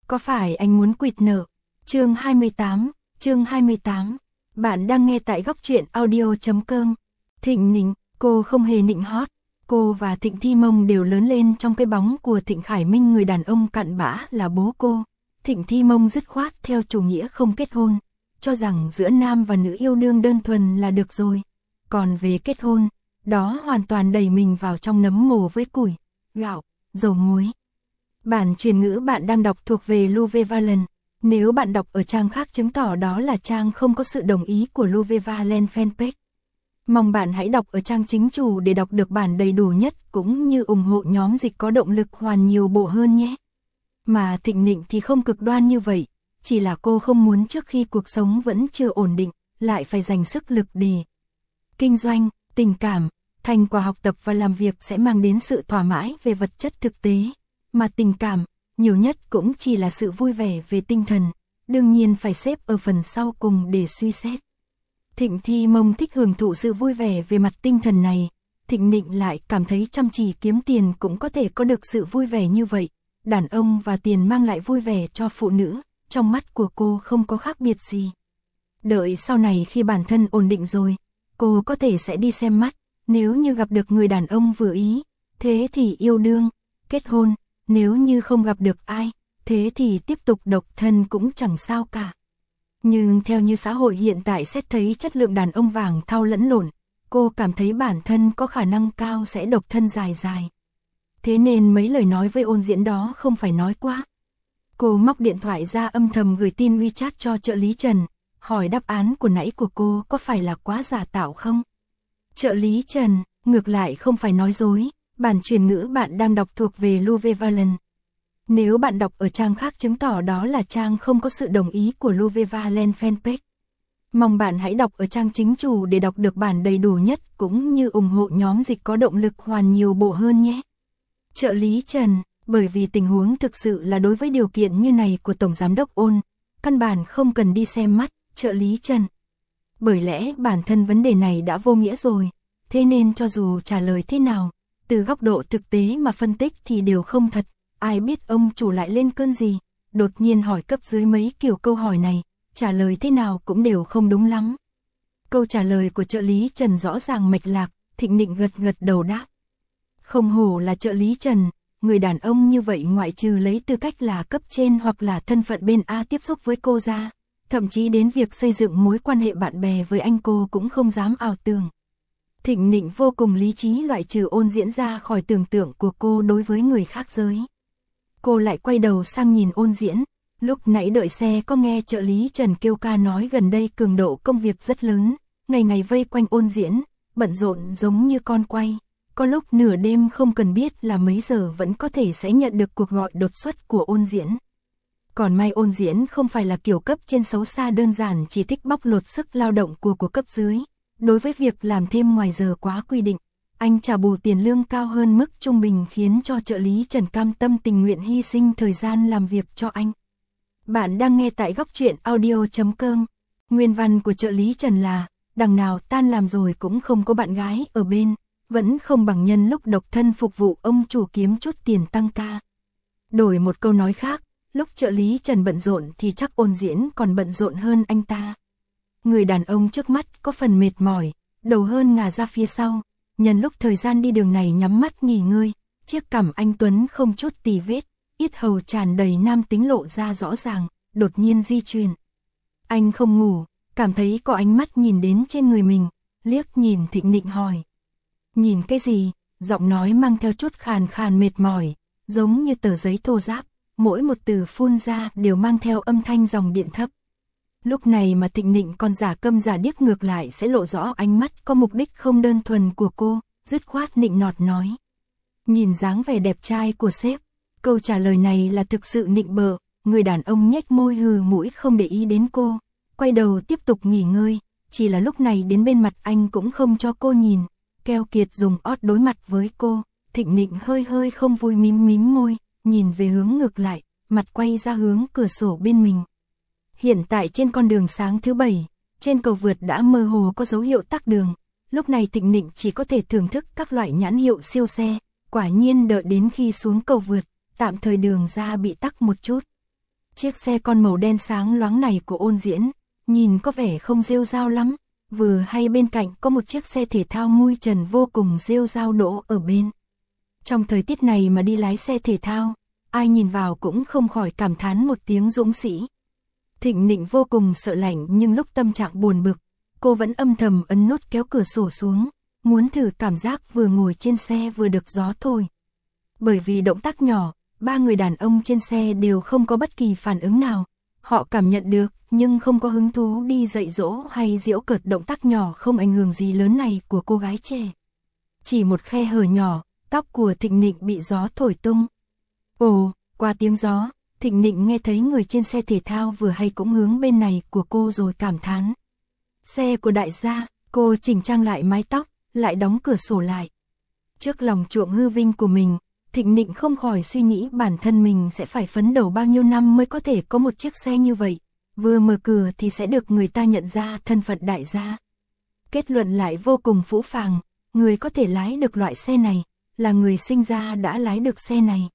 Có phải anh muốn quỵt nợ? Chương 28. Bạn đang nghe tại góc truyện audio.com. Thịnh Nịnh, cô không hề nịnh hót. Cô và Thịnh Thi Mông đều lớn lên trong cái bóng của Thịnh Khải Minh, người đàn ông cặn bã là bố cô. Thịnh Thi Mông dứt khoát theo chủ nghĩa không kết hôn, cho rằng giữa nam và nữ yêu đương đơn thuần là được rồi. Còn về kết hôn, đó hoàn toàn đẩy mình vào trong nấm mồ với củi, gạo, dầu muối. Bản truyền ngữ bạn đang đọc thuộc về Louve Valen. Nếu bạn đọc ở trang khác chứng tỏ đó là trang không có sự đồng ý của Louve Valen fanpage. Mong bạn hãy đọc ở trang chính chủ để đọc được bản đầy đủ nhất, cũng như ủng hộ nhóm dịch có động lực hoàn nhiều bộ hơn nhé. Mà Thịnh Nịnh thì không cực đoan như vậy, chỉ là cô không muốn trước khi cuộc sống vẫn chưa ổn định, lại phải dành sức lực để kinh doanh, tình cảm. Thành quả học tập và làm việc sẽ mang đến sự thỏa mãn về vật chất thực tế, mà tình cảm, nhiều nhất cũng chỉ là sự vui vẻ về tinh thần, đương nhiên phải xếp ở phần sau cùng để suy xét. Thịnh Thi Mông thích hưởng thụ sự vui vẻ về mặt tinh thần này, Thịnh Nịnh lại cảm thấy chăm chỉ kiếm tiền cũng có thể có được sự vui vẻ như vậy. Đàn ông và tiền mang lại vui vẻ cho phụ nữ, trong mắt của cô không có khác biệt gì. Đợi sau này khi bản thân ổn định rồi, cô có thể sẽ đi xem mắt, nếu như gặp được người đàn ông vừa ý, thế thì yêu đương, kết hôn, nếu như không gặp được ai, thế thì tiếp tục độc thân cũng chẳng sao cả. Nhưng theo như xã hội hiện tại xét thấy chất lượng đàn ông vàng thau lẫn lộn, cô cảm thấy bản thân có khả năng cao sẽ độc thân dài dài. Thế nên mấy lời nói với Ôn Diễn đó không phải nói quá. Cô móc điện thoại ra âm thầm gửi tin WeChat cho trợ lý Trần, hỏi đáp án của nãy của cô có phải là quá giả tạo không? Trợ lý Trần, ngược lại không phải nói dối, bản truyền ngữ bạn đang đọc thuộc về Louve Valen. Nếu bạn đọc ở trang khác chứng tỏ đó là trang không có sự đồng ý của Louve Valen fanpage. Mong bạn hãy đọc ở trang chính chủ để đọc được bản đầy đủ nhất, cũng như ủng hộ nhóm dịch có động lực hoàn nhiều bộ hơn nhé. Trợ lý Trần, bởi vì tình huống thực sự là đối với điều kiện như này của Tổng Giám đốc Ôn, căn bản không cần đi xem mắt, trợ lý Trần. Bởi lẽ bản thân vấn đề này đã vô nghĩa rồi, thế nên cho dù trả lời thế nào, từ góc độ thực tế mà phân tích thì đều không thật. Ai biết ông chủ lại lên cơn gì, đột nhiên hỏi cấp dưới mấy kiểu câu hỏi này, trả lời thế nào cũng đều không đúng lắm. Câu trả lời của trợ lý Trần rõ ràng mạch lạc, Thịnh Nịnh gật gật đầu đáp. Không hổ là trợ lý Trần, người đàn ông như vậy ngoại trừ lấy tư cách là cấp trên hoặc là thân phận bên A tiếp xúc với cô ra, thậm chí đến việc xây dựng mối quan hệ bạn bè với anh cô cũng không dám ảo tưởng. Thịnh Nịnh vô cùng lý trí loại trừ Ôn Diễn ra khỏi tưởng tượng của cô đối với người khác giới. Cô lại quay đầu sang nhìn Ôn Diễn, lúc nãy đợi xe có nghe trợ lý Trần kêu ca nói gần đây cường độ công việc rất lớn, ngày ngày vây quanh Ôn Diễn, bận rộn giống như con quay. Có lúc nửa đêm không cần biết là mấy giờ vẫn có thể sẽ nhận được cuộc gọi đột xuất của Ôn Diễn. Còn may Ôn Diễn không phải là kiểu cấp trên xấu xa đơn giản chỉ thích bóc lột sức lao động của cấp dưới. Đối với việc làm thêm ngoài giờ quá quy định, anh trả bù tiền lương cao hơn mức trung bình khiến cho trợ lý Trần cam tâm tình nguyện hy sinh thời gian làm việc cho anh. Bạn đang nghe tại góc truyện audio.com. Nguyên văn của trợ lý Trần là, đằng nào tan làm rồi cũng không có bạn gái ở bên, vẫn không bằng nhân lúc độc thân phục vụ ông chủ kiếm chút tiền tăng ca. Đổi một câu nói khác, lúc trợ lý Trần bận rộn thì chắc Ôn Diễn còn bận rộn hơn anh ta. Người đàn ông trước mắt có phần mệt mỏi, đầu hơn ngả ra phía sau, nhân lúc thời gian đi đường này nhắm mắt nghỉ ngơi, chiếc cằm anh Tuấn không chút tì vết, yết hầu tràn đầy nam tính lộ ra rõ ràng, đột nhiên di chuyển. Anh không ngủ, cảm thấy có ánh mắt nhìn đến trên người mình, liếc nhìn Thịnh Nịnh hỏi. Nhìn cái gì? Giọng nói mang theo chút khàn khàn mệt mỏi, giống như tờ giấy thô ráp, mỗi một từ phun ra đều mang theo âm thanh dòng điện thấp. Lúc này mà Thịnh Nịnh còn giả câm giả điếc ngược lại sẽ lộ rõ ánh mắt có mục đích không đơn thuần của cô, dứt khoát nịnh nọt nói. Nhìn dáng vẻ đẹp trai của sếp, câu trả lời này là thực sự nịnh bợ, người đàn ông nhếch môi hừ mũi không để ý đến cô, quay đầu tiếp tục nghỉ ngơi, chỉ là lúc này đến bên mặt anh cũng không cho cô nhìn, keo kiệt dùng ót đối mặt với cô. Thịnh Nịnh hơi hơi không vui mím môi, nhìn về hướng ngược lại, mặt quay ra hướng cửa sổ bên mình. Hiện tại trên con đường sáng thứ 7, trên cầu vượt đã mơ hồ có dấu hiệu tắc đường. Lúc này Thịnh Nịnh chỉ có thể thưởng thức các loại nhãn hiệu siêu xe. Quả nhiên đợi đến khi xuống cầu vượt, tạm thời đường ra bị tắc một chút. Chiếc xe con màu đen sáng loáng này của Ôn Diễn, nhìn có vẻ không rêu rao lắm, vừa hay bên cạnh có một chiếc xe thể thao mui trần vô cùng rêu rao đỗ ở bên. Trong thời tiết này mà đi lái xe thể thao, ai nhìn vào cũng không khỏi cảm thán một tiếng dũng sĩ. Thịnh Nịnh vô cùng sợ lạnh nhưng lúc tâm trạng buồn bực, cô vẫn âm thầm ấn nút kéo cửa sổ xuống, muốn thử cảm giác vừa ngồi trên xe vừa được gió thổi. Bởi vì động tác nhỏ, ba người đàn ông trên xe đều không có bất kỳ phản ứng nào. Họ cảm nhận được nhưng không có hứng thú đi dạy dỗ hay giễu cợt động tác nhỏ không ảnh hưởng gì lớn này của cô gái trẻ. Chỉ một khe hở nhỏ, tóc của Thịnh Nịnh bị gió thổi tung. Ồ, qua tiếng gió, Thịnh Nịnh nghe thấy người trên xe thể thao vừa hay cũng hướng bên này của cô rồi cảm thán. Xe của đại gia, cô chỉnh trang lại mái tóc, lại đóng cửa sổ lại. Trước lòng chuộng hư vinh của mình, Thịnh Nịnh không khỏi suy nghĩ bản thân mình sẽ phải phấn đấu bao nhiêu năm mới có thể có một chiếc xe như vậy. Vừa mở cửa thì sẽ được người ta nhận ra thân phận đại gia. Kết luận lại vô cùng phũ phàng, người có thể lái được loại xe này, là người sinh ra đã lái được xe này.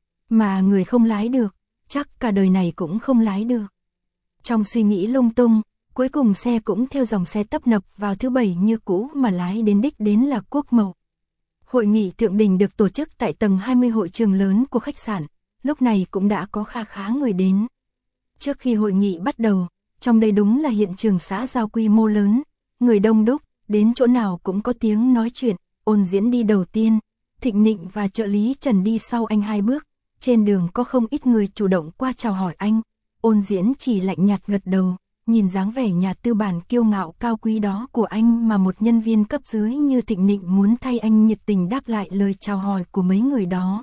Mà người không lái được, chắc cả đời này cũng không lái được. Trong suy nghĩ lung tung, cuối cùng xe cũng theo dòng xe tấp nập vào thứ Bảy như cũ mà lái đến đích đến là Quốc Mậu. Hội nghị thượng đỉnh được tổ chức tại tầng 20 hội trường lớn của khách sạn, lúc này cũng đã có kha khá người đến. Trước khi hội nghị bắt đầu, trong đây đúng là hiện trường xã giao quy mô lớn, người đông đúc, đến chỗ nào cũng có tiếng nói chuyện. Ôn Diễn đi đầu tiên, Thịnh Nịnh và trợ lý Trần đi sau anh 2 bước, trên đường có không ít người chủ động qua chào hỏi anh. Ôn Diễn chỉ lạnh nhạt gật đầu, nhìn dáng vẻ nhà tư bản kiêu ngạo cao quý đó của anh mà một nhân viên cấp dưới như Thịnh Nịnh muốn thay anh nhiệt tình đáp lại lời chào hỏi của mấy người đó.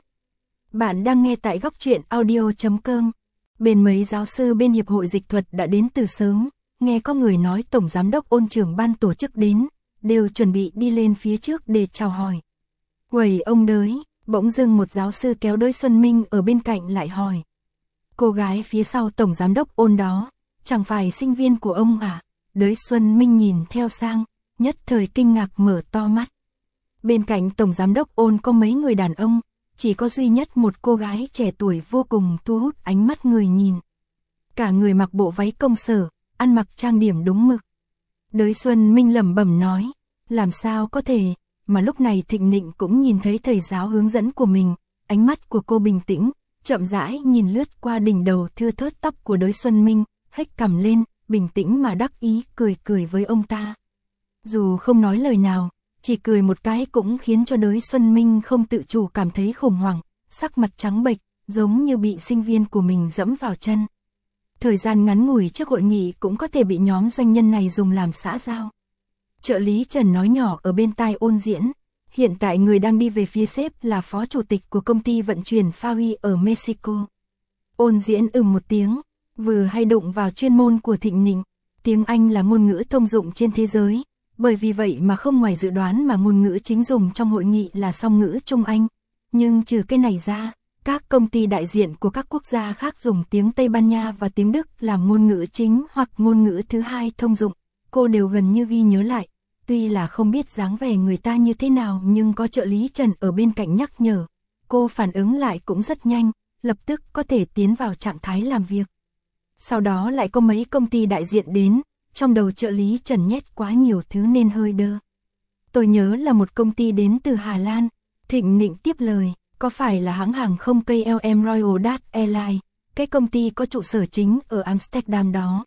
Bạn đang nghe tại Góc Truyện Audio.com. Bên mấy giáo sư bên Hiệp hội Dịch thuật đã đến từ sớm, nghe có người nói Tổng Giám đốc Ôn trưởng ban tổ chức đến, đều chuẩn bị đi lên phía trước để chào hỏi. Quầy ông Đới, bỗng dưng một giáo sư kéo Đới Xuân Minh ở bên cạnh lại hỏi. Cô gái phía sau Tổng Giám đốc Ôn đó, chẳng phải sinh viên của ông à? Đới Xuân Minh nhìn theo sang, nhất thời kinh ngạc mở to mắt. Bên cạnh Tổng Giám đốc Ôn có mấy người đàn ông, chỉ có duy nhất một cô gái trẻ tuổi vô cùng thu hút ánh mắt người nhìn. Cả người mặc bộ váy công sở, ăn mặc trang điểm đúng mực. Đới Xuân Minh lẩm bẩm nói, làm sao có thể, mà lúc này Thịnh Nịnh cũng nhìn thấy thầy giáo hướng dẫn của mình, ánh mắt của cô bình tĩnh, chậm rãi nhìn lướt qua đỉnh đầu thưa thớt tóc của Đới Xuân Minh, hếch cằm lên, bình tĩnh mà đắc ý cười cười với ông ta. Dù không nói lời nào, chỉ cười một cái cũng khiến cho Đới Xuân Minh không tự chủ cảm thấy khủng hoảng, sắc mặt trắng bệch, giống như bị sinh viên của mình dẫm vào chân. Thời gian ngắn ngủi trước hội nghị cũng có thể bị nhóm doanh nhân này dùng làm xã giao. Trợ lý Trần nói nhỏ ở bên tai Ôn Diễn, hiện tại người đang đi về phía sếp là phó chủ tịch của công ty vận chuyển Fawi ở Mexico. Ôn Diễn một tiếng, vừa hay đụng vào chuyên môn của Thịnh Nịnh, tiếng Anh là ngôn ngữ thông dụng trên thế giới, bởi vì vậy mà không ngoài dự đoán mà ngôn ngữ chính dùng trong hội nghị là song ngữ Trung Anh. Nhưng trừ cái này ra, các công ty đại diện của các quốc gia khác dùng tiếng Tây Ban Nha và tiếng Đức làm ngôn ngữ chính hoặc ngôn ngữ thứ hai thông dụng, cô đều gần như ghi nhớ lại. Tuy là không biết dáng vẻ người ta như thế nào nhưng có trợ lý Trần ở bên cạnh nhắc nhở, cô phản ứng lại cũng rất nhanh, lập tức có thể tiến vào trạng thái làm việc. Sau đó lại có mấy công ty đại diện đến, trong đầu trợ lý Trần nhét quá nhiều thứ nên hơi đơ. Tôi nhớ là một công ty đến từ Hà Lan. Thịnh Nịnh tiếp lời, có phải là hãng hàng không KLM Royal Dutch Airlines, cái công ty có trụ sở chính ở Amsterdam đó.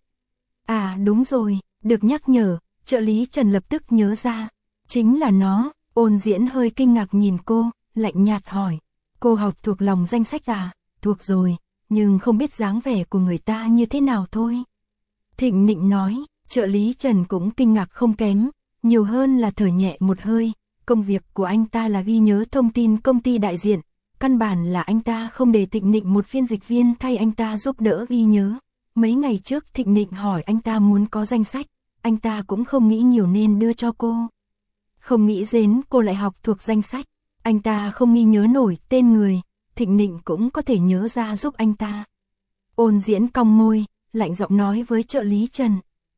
À đúng rồi, được nhắc nhở, trợ lý Trần lập tức nhớ ra, chính là nó. Ôn Diễn hơi kinh ngạc nhìn cô, lạnh nhạt hỏi, cô học thuộc lòng danh sách à? Thuộc rồi, nhưng không biết dáng vẻ của người ta như thế nào thôi. Thịnh Nịnh nói, trợ lý Trần cũng kinh ngạc không kém, nhiều hơn là thở nhẹ một hơi, công việc của anh ta là ghi nhớ thông tin công ty đại diện, căn bản là anh ta không để Thịnh Nịnh một phiên dịch viên thay anh ta giúp đỡ ghi nhớ. Mấy ngày trước Thịnh Nịnh hỏi anh ta muốn có danh sách, anh ta cũng không nghĩ nhiều nên đưa cho cô. Không nghĩ đến cô lại học thuộc danh sách, anh ta không ghi nhớ nổi tên người, Thịnh Nịnh cũng có thể nhớ ra giúp anh ta. Ôn Diễn cong môi, lạnh giọng nói với trợ lý Trần.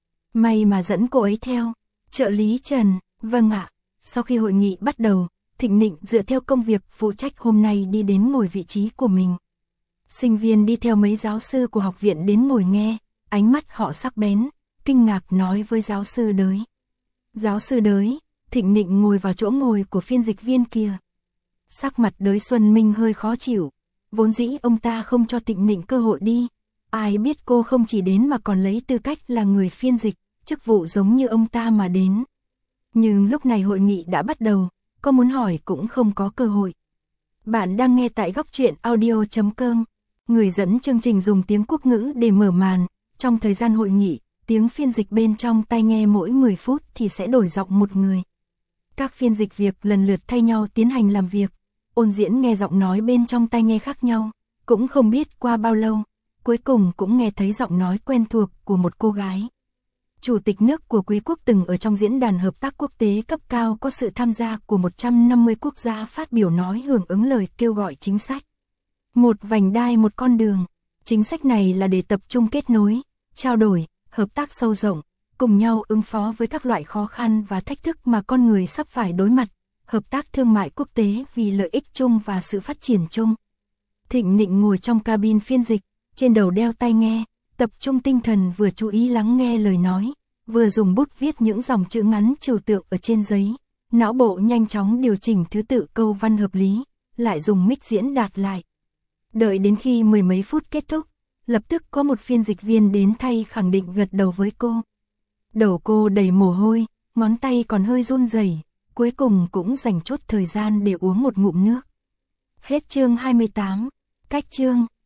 May mà dẫn cô ấy theo. Trợ lý Trần, vâng ạ. Sau khi hội nghị bắt đầu, Thịnh Nịnh dựa theo công việc phụ trách hôm nay đi đến ngồi vị trí của mình. Sinh viên đi theo mấy giáo sư của học viện đến ngồi nghe, ánh mắt họ sắc bén, kinh ngạc nói với giáo sư Đới. Giáo sư Đới, Thịnh Nịnh ngồi vào chỗ ngồi của phiên dịch viên kia. Sắc mặt Đới Xuân Minh hơi khó chịu, vốn dĩ ông ta không cho Thịnh Nịnh cơ hội đi. Ai biết cô không chỉ đến mà còn lấy tư cách là người phiên dịch, chức vụ giống như ông ta mà đến. Nhưng lúc này hội nghị đã bắt đầu, có muốn hỏi cũng không có cơ hội. Bạn đang nghe tại góc truyện audio.com. Người dẫn chương trình dùng tiếng quốc ngữ để mở màn. Trong thời gian hội nghị, tiếng phiên dịch bên trong tai nghe mỗi 10 phút thì sẽ đổi giọng một người. Các phiên dịch việc lần lượt thay nhau tiến hành làm việc. Ôn Diễn nghe giọng nói bên trong tai nghe khác nhau, cũng không biết qua bao lâu, cuối cùng cũng nghe thấy giọng nói quen thuộc của một cô gái. Chủ tịch nước của Quý quốc từng ở trong diễn đàn hợp tác quốc tế cấp cao có sự tham gia của 150 quốc gia phát biểu nói hưởng ứng lời kêu gọi chính sách. Một vành đai một con đường. Chính sách này là để tập trung kết nối, trao đổi, hợp tác sâu rộng, cùng nhau ứng phó với các loại khó khăn và thách thức mà con người sắp phải đối mặt, hợp tác thương mại quốc tế vì lợi ích chung và sự phát triển chung. Thịnh Nịnh ngồi trong cabin phiên dịch, trên đầu đeo tai nghe, tập trung tinh thần vừa chú ý lắng nghe lời nói, vừa dùng bút viết những dòng chữ ngắn trừu tượng ở trên giấy, não bộ nhanh chóng điều chỉnh thứ tự câu văn hợp lý, lại dùng mic diễn đạt lại. Đợi đến khi mười mấy phút kết thúc, lập tức có một phiên dịch viên đến thay khẳng định gật đầu với cô. Đầu cô đầy mồ hôi, ngón tay còn hơi run rẩy, cuối cùng cũng dành chút thời gian để uống một ngụm nước. Hết chương 28, cách chương.